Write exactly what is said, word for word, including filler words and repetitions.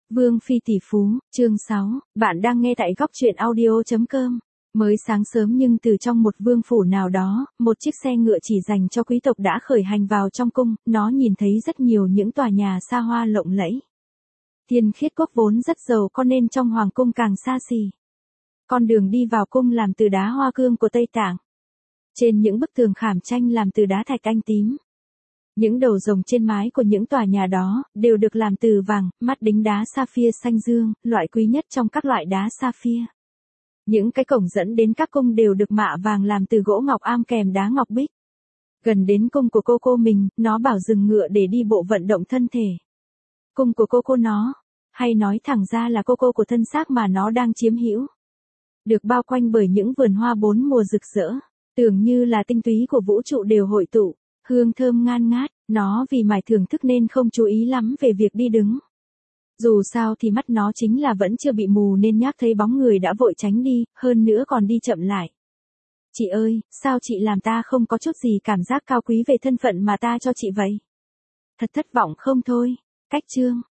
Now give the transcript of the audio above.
Vương phi tỷ phú, chương sáu, bạn đang nghe tại góc truyện audio chấm com. Mới sáng sớm nhưng từ trong một vương phủ nào đó, một chiếc xe ngựa chỉ dành cho quý tộc đã khởi hành vào trong cung, nó nhìn thấy rất nhiều những tòa nhà xa hoa lộng lẫy. Tiên Khiết Quốc vốn rất giàu có nên trong hoàng cung càng xa xỉ. Con đường đi vào cung làm từ đá hoa cương của Tây Tạng. Trên những bức tường khảm tranh làm từ đá thạch anh tím. Những đầu rồng trên mái của những tòa nhà đó, đều được làm từ vàng, mắt đính đá sapphire xanh dương, loại quý nhất trong các loại đá sapphire. Những cái cổng dẫn đến các cung đều được mạ vàng làm từ gỗ ngọc am kèm đá ngọc bích. Gần đến cung của cô cô mình, nó bảo dừng ngựa để đi bộ vận động thân thể. Cung của cô cô nó, hay nói thẳng ra là cô cô của thân xác mà nó đang chiếm hữu. Được bao quanh bởi những vườn hoa bốn mùa rực rỡ, tưởng như là tinh túy của vũ trụ đều hội tụ. Hương thơm ngan ngát, nó vì mải thưởng thức nên không chú ý lắm về việc đi đứng. Dù sao thì mắt nó chính là vẫn chưa bị mù nên nhác thấy bóng người đã vội tránh đi, hơn nữa còn đi chậm lại. Chị ơi, sao chị làm ta không có chút gì cảm giác cao quý về thân phận mà ta cho chị vậy? Thật thất vọng không thôi. Cách chương,